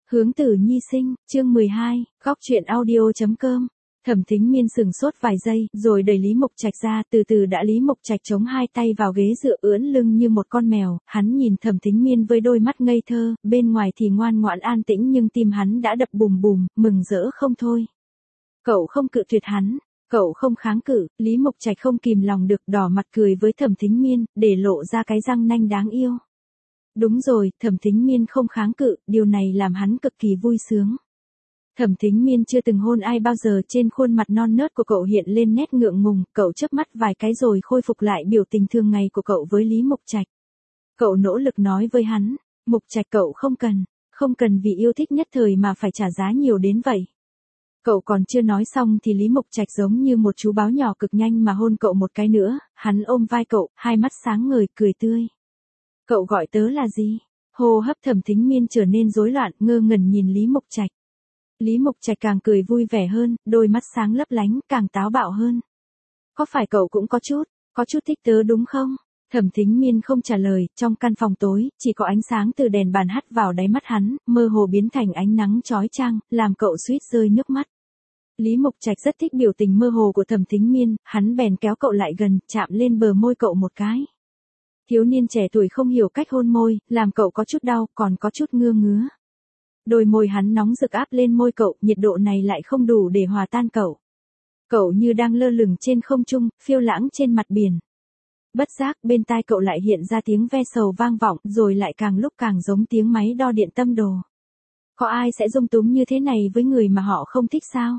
Hướng tử nhi sinh, chương 12, góc truyện audio.com. Thẩm Thính Miên sừng sốt vài giây, rồi đẩy Lý Mộc Trạch ra, từ từ đã Lý Mộc Trạch chống hai tay vào ghế dựa ưỡn lưng như một con mèo, hắn nhìn Thẩm Thính Miên với đôi mắt ngây thơ, bên ngoài thì ngoan ngoãn an tĩnh nhưng tim hắn đã đập bùm bùm, mừng rỡ không thôi. Cậu không cự tuyệt hắn, cậu không kháng cự, Lý Mộc Trạch không kìm lòng được đỏ mặt cười với Thẩm Thính Miên, để lộ ra cái răng nanh đáng yêu. Đúng rồi, Thẩm Thính Miên không kháng cự, điều này làm hắn cực kỳ vui sướng. Thẩm Thính Miên chưa từng hôn ai bao giờ, trên khuôn mặt non nớt của cậu hiện lên nét ngượng ngùng, cậu chớp mắt vài cái rồi khôi phục lại biểu tình thường ngày của cậu với Lý Mộc Trạch. Cậu nỗ lực nói với hắn, Mộc Trạch cậu không cần vì yêu thích nhất thời mà phải trả giá nhiều đến vậy. Cậu còn chưa nói xong thì Lý Mộc Trạch giống như một chú báo nhỏ cực nhanh mà hôn cậu một cái nữa, hắn ôm vai cậu, hai mắt sáng ngời, cười tươi. Cậu gọi tớ là gì? Hô hấp Thẩm Thính Miên trở nên rối loạn, ngơ ngẩn nhìn Lý Mộc Trạch. Lý Mộc Trạch càng cười vui vẻ hơn, đôi mắt sáng lấp lánh, càng táo bạo hơn. Có phải cậu cũng có chút thích tớ đúng không? Thẩm Thính Miên không trả lời, trong căn phòng tối, chỉ có ánh sáng từ đèn bàn hắt vào đáy mắt hắn, mơ hồ biến thành ánh nắng chói chang, làm cậu suýt rơi nước mắt. Lý Mộc Trạch rất thích biểu tình mơ hồ của Thẩm Thính Miên, hắn bèn kéo cậu lại gần, chạm lên bờ môi cậu một cái. Thiếu niên trẻ tuổi không hiểu cách hôn môi, làm cậu có chút đau, còn có chút ngứa. Đôi môi hắn nóng rực áp lên môi cậu, nhiệt độ này lại không đủ để hòa tan cậu. Cậu như đang lơ lửng trên không trung, phiêu lãng trên mặt biển. Bất giác bên tai cậu lại hiện ra tiếng ve sầu vang vọng, rồi lại càng lúc càng giống tiếng máy đo điện tâm đồ. Có ai sẽ dung túng như thế này với người mà họ không thích sao?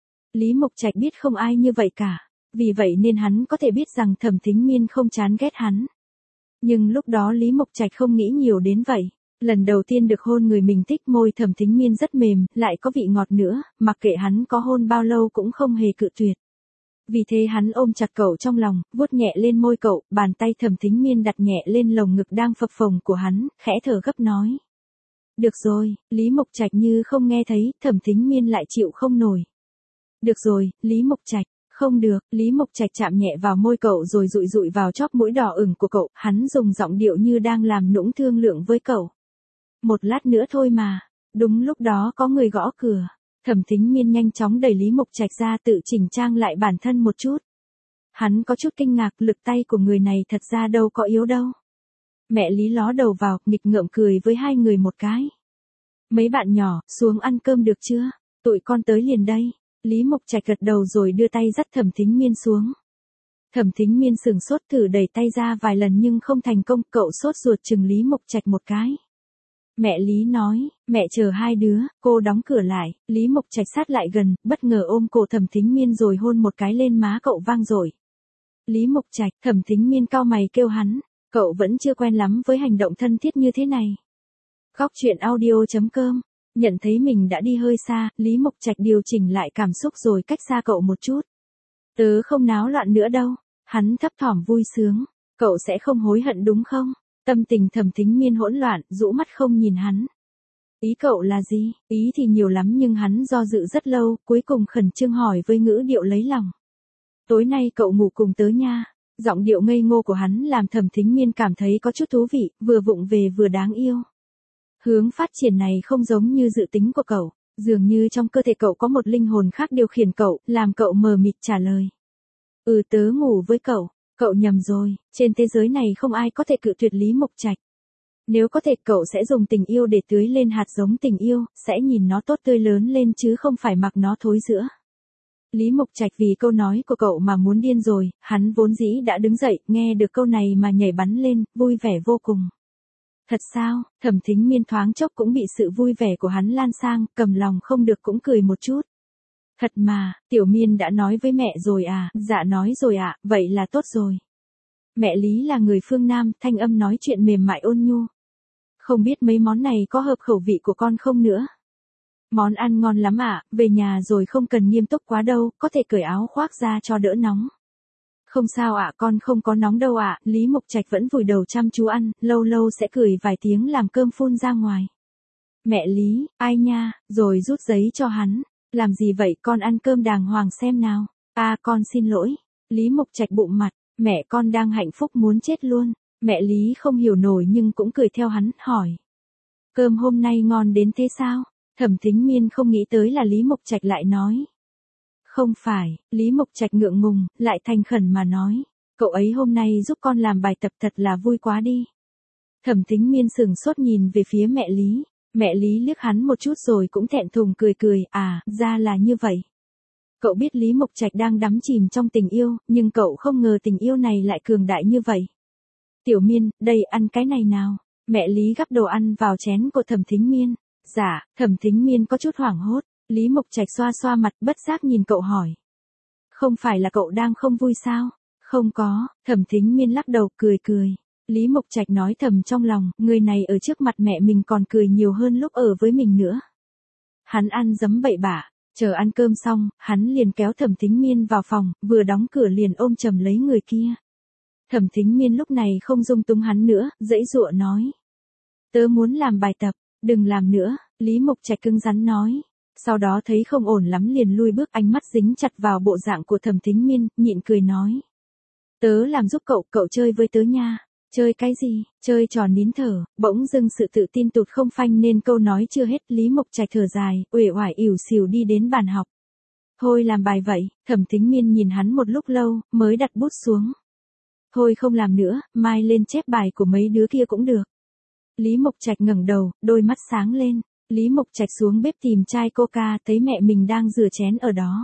Lý Mộc Trạch biết không ai như vậy cả, vì vậy nên hắn có thể biết rằng Thẩm Thính Miên không chán ghét hắn. Nhưng lúc đó Lý Mộc Trạch không nghĩ nhiều đến vậy. Lần đầu tiên được hôn người mình thích, môi Thẩm Thính Miên rất mềm, lại có vị ngọt nữa, mặc kệ hắn có hôn bao lâu cũng không hề cự tuyệt. Vì thế hắn ôm chặt cậu trong lòng, vuốt nhẹ lên môi cậu, bàn tay Thẩm Thính Miên đặt nhẹ lên lồng ngực đang phập phồng của hắn, khẽ thở gấp nói. Được rồi, Lý Mộc Trạch như không nghe thấy, Thẩm Thính Miên lại chịu không nổi. Được rồi, Lý Mộc Trạch. Không được, Lý Mộc Trạch chạm nhẹ vào môi cậu rồi dụi dụi vào chóp mũi đỏ ửng của cậu, hắn dùng giọng điệu như đang làm nũng thương lượng với cậu. Một lát nữa thôi mà. Đúng lúc đó có người gõ cửa. Thẩm Thính Miên nhanh chóng đẩy Lý Mộc Trạch ra, tự chỉnh trang lại bản thân một chút. Hắn có chút kinh ngạc, lực tay của người này thật ra đâu có yếu đâu. Mẹ Lý ló đầu vào, nghịch ngợm cười với hai người một cái. Mấy bạn nhỏ, xuống ăn cơm được chưa? Tụi con tới liền đây. Lý Mộc Trạch gật đầu rồi đưa tay dắt Thẩm Thính Miên xuống. Thẩm Thính Miên sừng sốt thử đẩy tay ra vài lần nhưng không thành công, cậu sốt ruột chừng Lý Mộc Trạch một cái. Mẹ Lý nói, mẹ chờ hai đứa, cô đóng cửa lại, Lý Mộc Trạch sát lại gần, bất ngờ ôm cổ Thẩm Thính Miên rồi hôn một cái lên má cậu vang dội. Lý Mộc Trạch, Thẩm Thính Miên cau mày kêu hắn, cậu vẫn chưa quen lắm với hành động thân thiết như thế này. Góc truyện audio.com. Nhận thấy mình đã đi hơi xa, Lý Mộc Trạch điều chỉnh lại cảm xúc rồi cách xa cậu một chút. Tớ không náo loạn nữa đâu. Hắn thấp thỏm vui sướng. Cậu sẽ không hối hận đúng không? Tâm tình Thẩm Thính Miên hỗn loạn, rũ mắt không nhìn hắn. Ý cậu là gì? Ý thì nhiều lắm nhưng hắn do dự rất lâu, cuối cùng khẩn trương hỏi với ngữ điệu lấy lòng. Tối nay cậu ngủ cùng tớ nha. Giọng điệu ngây ngô của hắn làm Thẩm Thính Miên cảm thấy có chút thú vị, vừa vụng về vừa đáng yêu. Hướng phát triển này không giống như dự tính của cậu, dường như trong cơ thể cậu có một linh hồn khác điều khiển cậu, làm cậu mờ mịt trả lời. Tớ ngủ với cậu nhầm rồi, trên thế giới này không ai có thể cự tuyệt Lý Mộc Trạch. Nếu có thể cậu sẽ dùng tình yêu để tưới lên hạt giống tình yêu, sẽ nhìn nó tốt tươi lớn lên chứ không phải mặc nó thối rữa. Lý Mộc Trạch vì câu nói của cậu mà muốn điên rồi, hắn vốn dĩ đã đứng dậy, nghe được câu này mà nhảy bắn lên, vui vẻ vô cùng. Thật sao? Thẩm Thính Miên thoáng chốc cũng bị sự vui vẻ của hắn lan sang, cầm lòng không được cũng cười một chút. Thật mà, Tiểu Miên đã nói với mẹ rồi à? Dạ nói rồi ạ, vậy là tốt rồi. Mẹ Lý là người phương Nam, thanh âm nói chuyện mềm mại ôn nhu. Không biết mấy món này có hợp khẩu vị của con không nữa? Món ăn ngon lắm ạ, về nhà rồi không cần nghiêm túc quá đâu, có thể cởi áo khoác ra cho đỡ nóng. Không sao ạ, con không có nóng đâu ạ. Lý Mộc Trạch vẫn vùi đầu chăm chú ăn, lâu lâu sẽ cười vài tiếng làm cơm phun ra ngoài. Mẹ Lý, ai nha, rồi rút giấy cho hắn. Làm gì vậy, con ăn cơm đàng hoàng xem nào. Con xin lỗi. Lý Mộc Trạch bụng mặt, mẹ con đang hạnh phúc muốn chết luôn. Mẹ Lý không hiểu nổi nhưng cũng cười theo hắn, hỏi. Cơm hôm nay ngon đến thế sao? Thẩm Thính Miên không nghĩ tới là Lý Mộc Trạch lại nói. Không phải, Lý Mộc Trạch ngượng ngùng, lại thành khẩn mà nói. Cậu ấy hôm nay giúp con làm bài tập thật là vui quá đi. Thẩm Thính Miên sừng sốt nhìn về phía mẹ Lý. Mẹ Lý liếc hắn một chút rồi cũng thẹn thùng cười cười, à, ra là như vậy. Cậu biết Lý Mộc Trạch đang đắm chìm trong tình yêu, nhưng cậu không ngờ tình yêu này lại cường đại như vậy. Tiểu Miên, đây ăn cái này nào. Mẹ Lý gắp đồ ăn vào chén của Thẩm Thính Miên. Dạ, Thẩm Thính Miên có chút hoảng hốt. Lý Mộc Trạch xoa xoa mặt bất giác nhìn cậu hỏi. Không phải là cậu đang không vui sao? Không có, Thẩm Thính Miên lắc đầu cười cười. Lý Mộc Trạch nói thầm trong lòng, người này ở trước mặt mẹ mình còn cười nhiều hơn lúc ở với mình nữa. Hắn ăn dấm bậy bạ, chờ ăn cơm xong, hắn liền kéo Thẩm Thính Miên vào phòng, vừa đóng cửa liền ôm chầm lấy người kia. Thẩm Thính Miên lúc này không dung túng hắn nữa, giãy giụa nói. Tớ muốn làm bài tập, đừng làm nữa, Lý Mộc Trạch cứng rắn nói. Sau đó thấy không ổn lắm liền lui bước, ánh mắt dính chặt vào bộ dạng của Thẩm Thính Miên, nhịn cười nói. Tớ làm giúp cậu, cậu chơi với tớ nha. Chơi cái gì? Chơi trò nín thở. Bỗng dưng sự tự tin tụt không phanh nên câu nói chưa hết, Lý Mộc Trạch thở dài, uể oải ỉu xìu đi đến bàn học. Thôi làm bài vậy. Thẩm Thính Miên nhìn hắn một lúc lâu, mới đặt bút xuống. Thôi không làm nữa, mai lên chép bài của mấy đứa kia cũng được. Lý Mộc Trạch ngẩng đầu, đôi mắt sáng lên. Lý Mộc Trạch xuống bếp tìm chai coca, thấy mẹ mình đang rửa chén ở đó.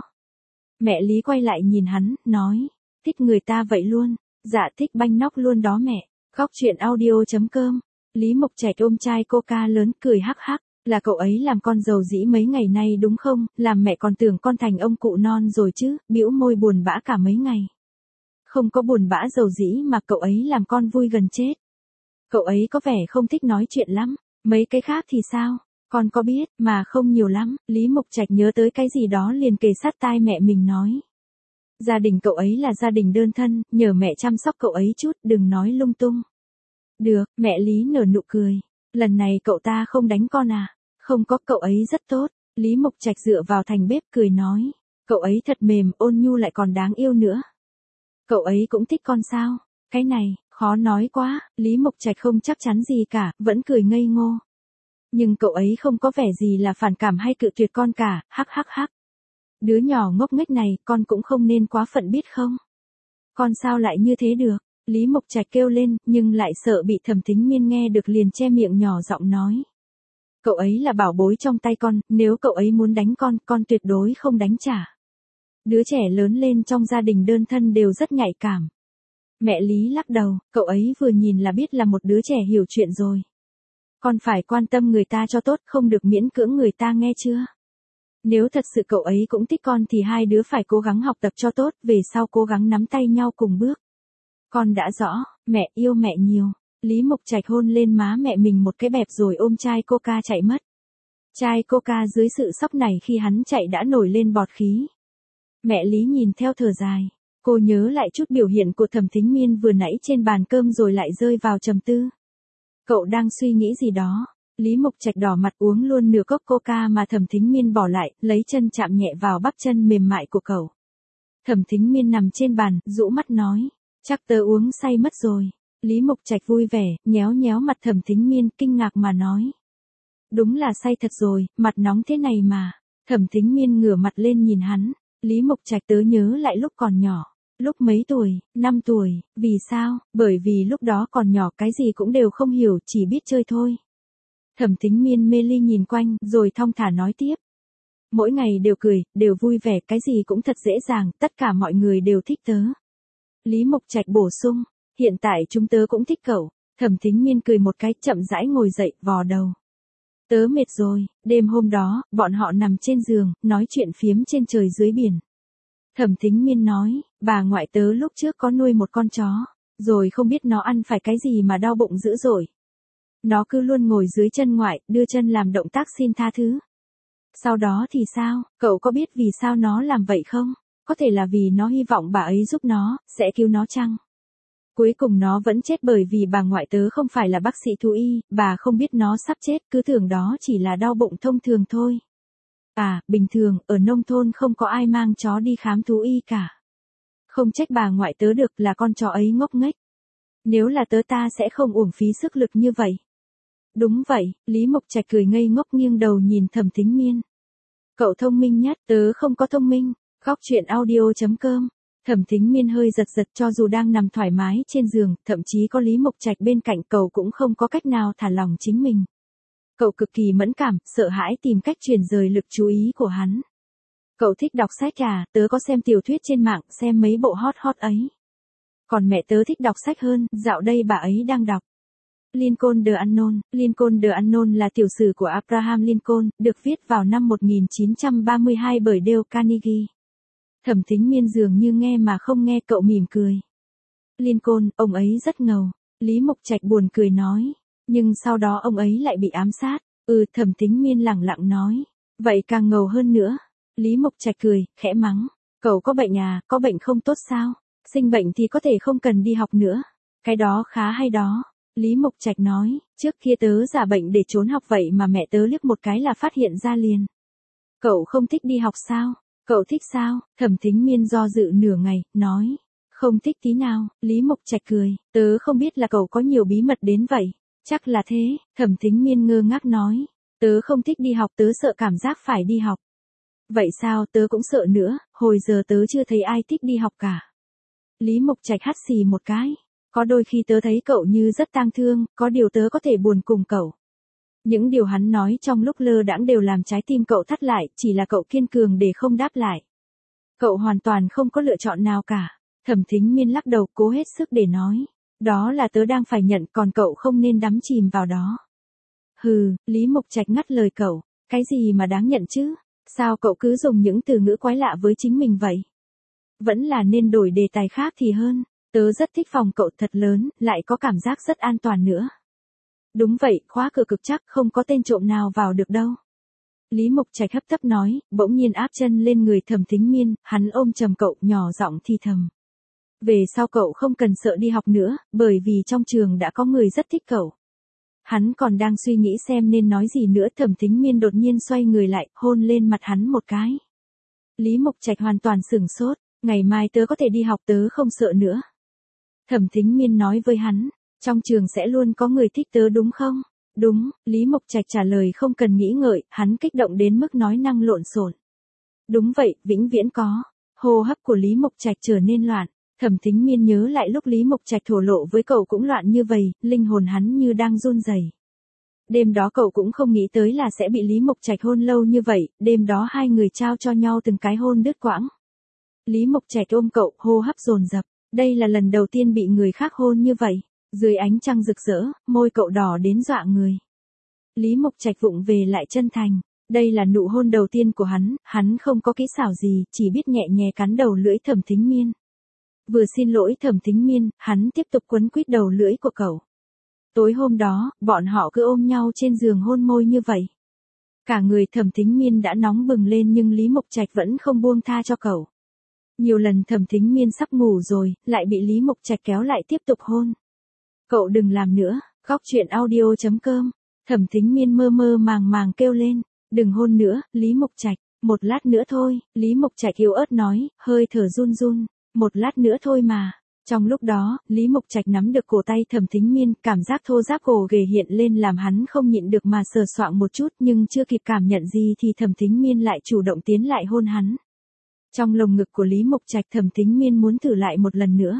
Mẹ Lý quay lại nhìn hắn, nói. Thích người ta vậy luôn. Dạ thích banh nóc luôn đó mẹ. Góc truyện audio.com. Lý Mộc Trạch ôm chai coca lớn cười hắc hắc. Là cậu ấy làm con dầu dĩ mấy ngày nay đúng không? Làm mẹ còn tưởng con thành ông cụ non rồi chứ. Bĩu môi buồn bã cả mấy ngày. Không có buồn bã dầu dĩ mà cậu ấy làm con vui gần chết. Cậu ấy có vẻ không thích nói chuyện lắm. Mấy cái khác thì sao? Con có biết, mà không nhiều lắm. Lý Mộc Trạch nhớ tới cái gì đó liền kề sát tai mẹ mình nói. Gia đình cậu ấy là gia đình đơn thân, nhờ mẹ chăm sóc cậu ấy chút, đừng nói lung tung. Được, mẹ Lý nở nụ cười. Lần này cậu ta không đánh con à? Không có, cậu ấy rất tốt. Lý Mộc Trạch dựa vào thành bếp cười nói. Cậu ấy thật mềm, ôn nhu lại còn đáng yêu nữa. Cậu ấy cũng thích con sao? Cái này, khó nói quá. Lý Mộc Trạch không chắc chắn gì cả, vẫn cười ngây ngô. Nhưng cậu ấy không có vẻ gì là phản cảm hay cự tuyệt con cả, hắc hắc hắc. Đứa nhỏ ngốc nghếch này, con cũng không nên quá phận biết không? Con sao lại như thế được? Lý Mộc Trạch kêu lên, nhưng lại sợ bị Thẩm Thính Miên nghe được liền che miệng nhỏ giọng nói. Cậu ấy là bảo bối trong tay con, nếu cậu ấy muốn đánh con tuyệt đối không đánh trả. Đứa trẻ lớn lên trong gia đình đơn thân đều rất nhạy cảm. Mẹ Lý lắc đầu, cậu ấy vừa nhìn là biết là một đứa trẻ hiểu chuyện rồi. Con phải quan tâm người ta cho tốt, không được miễn cưỡng người ta nghe chưa? Nếu thật sự cậu ấy cũng thích con thì hai đứa phải cố gắng học tập cho tốt, về sau cố gắng nắm tay nhau cùng bước. Con đã rõ, mẹ yêu mẹ nhiều. Lý Mộc Trạch hôn lên má mẹ mình một cái bẹp rồi ôm chai coca chạy mất. Chai coca dưới sự sốc này khi hắn chạy đã nổi lên bọt khí. Mẹ Lý nhìn theo thở dài. Cô nhớ lại chút biểu hiện của Thẩm Thính Miên vừa nãy trên bàn cơm rồi lại rơi vào trầm tư. Cậu đang suy nghĩ gì đó? Lý Mộc Trạch đỏ mặt uống luôn nửa cốc coca mà Thẩm Thính Miên bỏ lại, lấy chân chạm nhẹ vào bắp chân mềm mại của cậu. Thẩm Thính Miên nằm trên bàn, rũ mắt nói, chắc tớ uống say mất rồi. Lý Mộc Trạch vui vẻ, nhéo nhéo mặt Thẩm Thính Miên kinh ngạc mà nói. Đúng là say thật rồi, mặt nóng thế này mà. Thẩm Thính Miên ngửa mặt lên nhìn hắn. Lý Mộc Trạch tớ nhớ lại lúc còn nhỏ. Lúc mấy tuổi, 5 tuổi, vì sao? Bởi vì lúc đó còn nhỏ cái gì cũng đều không hiểu, chỉ biết chơi thôi. Thẩm Thính Miên mê ly nhìn quanh, rồi thong thả nói tiếp. Mỗi ngày đều cười, đều vui vẻ, cái gì cũng thật dễ dàng, tất cả mọi người đều thích tớ. Lý Mộc Trạch bổ sung, hiện tại chúng tớ cũng thích cậu. Thẩm Thính Miên cười một cái, chậm rãi ngồi dậy, vò đầu. Tớ mệt rồi. Đêm hôm đó, bọn họ nằm trên giường, nói chuyện phiếm trên trời dưới biển. Thẩm Thính Miên nói, bà ngoại tớ lúc trước có nuôi một con chó, rồi không biết nó ăn phải cái gì mà đau bụng dữ dội. Nó cứ luôn ngồi dưới chân ngoại, đưa chân làm động tác xin tha thứ. Sau đó thì sao, cậu có biết vì sao nó làm vậy không? Có thể là vì nó hy vọng bà ấy giúp nó, sẽ cứu nó chăng? Cuối cùng nó vẫn chết bởi vì bà ngoại tớ không phải là bác sĩ thú y, bà không biết nó sắp chết, cứ tưởng đó chỉ là đau bụng thông thường thôi. À, bình thường, ở nông thôn không có ai mang chó đi khám thú y cả. Không trách bà ngoại tớ được, là con chó ấy ngốc nghếch. Nếu là tớ ta sẽ không uổng phí sức lực như vậy. Đúng vậy, Lý Mộc Trạch cười ngây ngốc nghiêng đầu nhìn Thẩm Thính Miên. Cậu thông minh nhất, tớ không có thông minh. Góc chuyện audio.com. Thẩm Thính Miên hơi giật giật, cho dù đang nằm thoải mái trên giường, thậm chí có Lý Mộc Trạch bên cạnh cậu cũng không có cách nào thả lòng chính mình. Cậu cực kỳ mẫn cảm, sợ hãi tìm cách chuyển rời lực chú ý của hắn. Cậu thích đọc sách à, tớ có xem tiểu thuyết trên mạng, xem mấy bộ hot hot ấy. Còn mẹ tớ thích đọc sách hơn, dạo đây bà ấy đang đọc Lincoln the Unknown. Lincoln the Unknown là tiểu sử của Abraham Lincoln, được viết vào năm 1932 bởi Dale Carnegie. Thẩm Thính Miên dường như nghe mà không nghe, cậu mỉm cười. Lincoln, ông ấy rất ngầu. Lý Mộc Trạch buồn cười nói. Nhưng sau đó ông ấy lại bị ám sát. Thẩm Thính Miên lẳng lặng nói. Vậy càng ngầu hơn nữa. Lý Mộc Trạch cười, khẽ mắng. Cậu có bệnh à, có bệnh không tốt sao? Sinh bệnh thì có thể không cần đi học nữa. Cái đó khá hay đó. Lý Mộc Trạch nói, trước kia tớ giả bệnh để trốn học vậy mà mẹ tớ liếc một cái là phát hiện ra liền. Cậu không thích đi học sao? Cậu thích sao? Thẩm Thính Miên do dự nửa ngày, nói. Không thích tí nào. Lý Mộc Trạch cười, tớ không biết là cậu có nhiều bí mật đến vậy. Chắc là thế. Thẩm Thính Miên ngơ ngác nói. Tớ không thích đi học, tớ sợ cảm giác phải đi học. Vậy sao, tớ cũng sợ nữa, hồi giờ tớ chưa thấy ai thích đi học cả. Lý Mộc Trạch hắt xì một cái. Có đôi khi tớ thấy cậu như rất tang thương, có điều tớ có thể buồn cùng cậu. Những điều hắn nói trong lúc lơ đãng đều làm trái tim cậu thắt lại, chỉ là cậu kiên cường để không đáp lại. Cậu hoàn toàn không có lựa chọn nào cả. Thẩm Thính Miên lắc đầu cố hết sức để nói. Đó là tớ đang phải nhận, còn cậu không nên đắm chìm vào đó. Hừ, Lý Mộc Trạch ngắt lời cậu. Cái gì mà đáng nhận chứ? Sao cậu cứ dùng những từ ngữ quái lạ với chính mình vậy? Vẫn là nên đổi đề tài khác thì hơn. Tớ rất thích phòng cậu thật lớn, lại có cảm giác rất an toàn nữa. Đúng vậy, khóa cửa cực chắc, không có tên trộm nào vào được đâu. Lý Mộc Trạch hấp tấp nói, bỗng nhiên áp chân lên người Thẩm Thính Miên, hắn ôm chầm cậu, nhỏ giọng thì thầm. Về sau cậu không cần sợ đi học nữa, bởi vì trong trường đã có người rất thích cậu. Hắn còn đang suy nghĩ xem nên nói gì nữa, Thẩm Thính Miên đột nhiên xoay người lại, hôn lên mặt hắn một cái. Lý Mộc Trạch hoàn toàn sửng sốt, ngày mai tớ có thể đi học, tớ không sợ nữa. Thẩm Thính Miên nói với hắn, trong trường sẽ luôn có người thích tớ đúng không? Đúng, Lý Mộc Trạch trả lời không cần nghĩ ngợi, hắn kích động đến mức nói năng lộn xộn. Đúng vậy, vĩnh viễn có. Hô hấp của Lý Mộc Trạch trở nên loạn. Thẩm Thính Miên nhớ lại lúc Lý Mộc Trạch thổ lộ với cậu cũng loạn như vậy, linh hồn hắn như đang run rẩy. Đêm đó cậu cũng không nghĩ tới là sẽ bị Lý Mộc Trạch hôn lâu như vậy, đêm đó hai người trao cho nhau từng cái hôn đứt quãng. Lý Mộc Trạch ôm cậu, hô hấp dồn dập. Đây là lần đầu tiên bị người khác hôn như vậy. Dưới ánh trăng rực rỡ, môi cậu đỏ đến dọa người. Lý Mộc Trạch vụng về lại chân thành. Đây là nụ hôn đầu tiên của hắn không có kỹ xảo gì, chỉ biết nhẹ nhẹ cắn đầu lưỡi Thẩm Thính Miên. Vừa xin lỗi Thẩm Thính Miên, hắn tiếp tục quấn quýt đầu lưỡi của cậu. Tối hôm đó, bọn họ cứ ôm nhau trên giường hôn môi như vậy. Cả người Thẩm Thính Miên đã nóng bừng lên nhưng Lý Mộc Trạch vẫn không buông tha cho cậu. Nhiều lần Thẩm Thính Miên sắp ngủ rồi, lại bị Lý Mộc Trạch kéo lại tiếp tục hôn. Cậu đừng làm nữa, góc chuyện audio.com. Thẩm Thính Miên mơ mơ màng màng kêu lên, đừng hôn nữa, Lý Mộc Trạch, một lát nữa thôi, Lý Mộc Trạch yếu ớt nói, hơi thở run run, một lát nữa thôi mà. Trong lúc đó, Lý Mộc Trạch nắm được cổ tay Thẩm Thính Miên, cảm giác thô ráp gồ ghề hiện lên làm hắn không nhịn được mà sờ soạng một chút, nhưng chưa kịp cảm nhận gì thì Thẩm Thính Miên lại chủ động tiến lại hôn hắn. Trong lồng ngực của Lý Mộc Trạch, Thẩm Thính Miên muốn thử lại một lần nữa.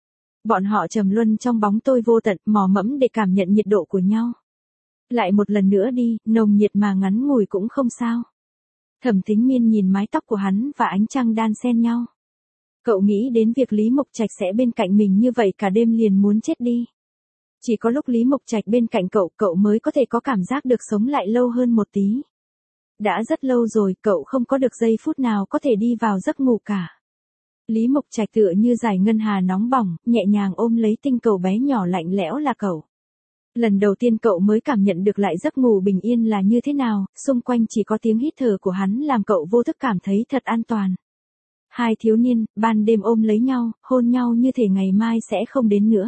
Bọn họ trầm luân trong bóng tối vô tận, mò mẫm để cảm nhận nhiệt độ của nhau. Lại một lần nữa đi, nồng nhiệt mà ngắn ngủi cũng không sao. Thẩm Thính Miên nhìn mái tóc của hắn và ánh trăng đan xen nhau. Cậu nghĩ đến việc Lý Mộc Trạch sẽ bên cạnh mình như vậy cả đêm liền muốn chết đi. Chỉ có lúc Lý Mộc Trạch bên cạnh cậu mới có thể có cảm giác được sống lại lâu hơn một tí. Đã rất lâu rồi, cậu không có được giây phút nào có thể đi vào giấc ngủ cả. Lý Mộc Trạch tựa như dải ngân hà nóng bỏng, nhẹ nhàng ôm lấy tinh cầu bé nhỏ lạnh lẽo là cậu. Lần đầu tiên cậu mới cảm nhận được lại giấc ngủ bình yên là như thế nào, xung quanh chỉ có tiếng hít thở của hắn làm cậu vô thức cảm thấy thật an toàn. Hai thiếu niên, ban đêm ôm lấy nhau, hôn nhau như thể ngày mai sẽ không đến nữa.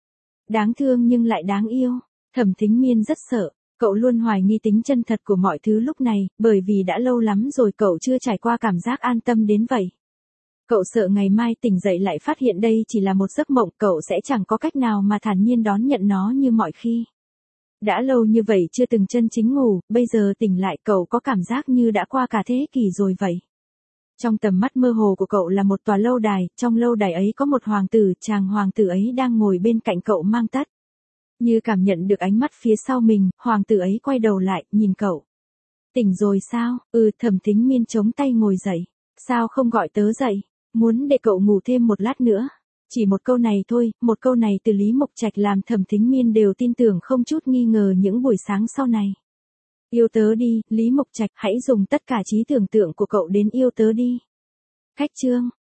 Đáng thương nhưng lại đáng yêu. Thẩm Thính Miên rất sợ, cậu luôn hoài nghi tính chân thật của mọi thứ lúc này, bởi vì đã lâu lắm rồi cậu chưa trải qua cảm giác an tâm đến vậy. Cậu sợ ngày mai tỉnh dậy lại phát hiện đây chỉ là một giấc mộng, cậu sẽ chẳng có cách nào mà thản nhiên đón nhận nó như mọi khi. Đã lâu như vậy chưa từng chân chính ngủ, bây giờ tỉnh lại cậu có cảm giác như đã qua cả thế kỷ rồi vậy. Trong tầm mắt mơ hồ của cậu là một tòa lâu đài, trong lâu đài ấy có một hoàng tử, chàng hoàng tử ấy đang ngồi bên cạnh cậu mang tất. Như cảm nhận được ánh mắt phía sau mình, hoàng tử ấy quay đầu lại, nhìn cậu. Tỉnh rồi sao? Thẩm Thính Miên chống tay ngồi dậy. Sao không gọi tớ dậy? Muốn để cậu ngủ thêm một lát nữa. Chỉ một câu này thôi, một câu này từ Lý Mộc Trạch làm Thẩm Thính Miên đều tin tưởng không chút nghi ngờ những buổi sáng sau này. Yêu tớ đi, Lý Mộc Trạch, hãy dùng tất cả trí tưởng tượng của cậu đến yêu tớ đi. Khách trương.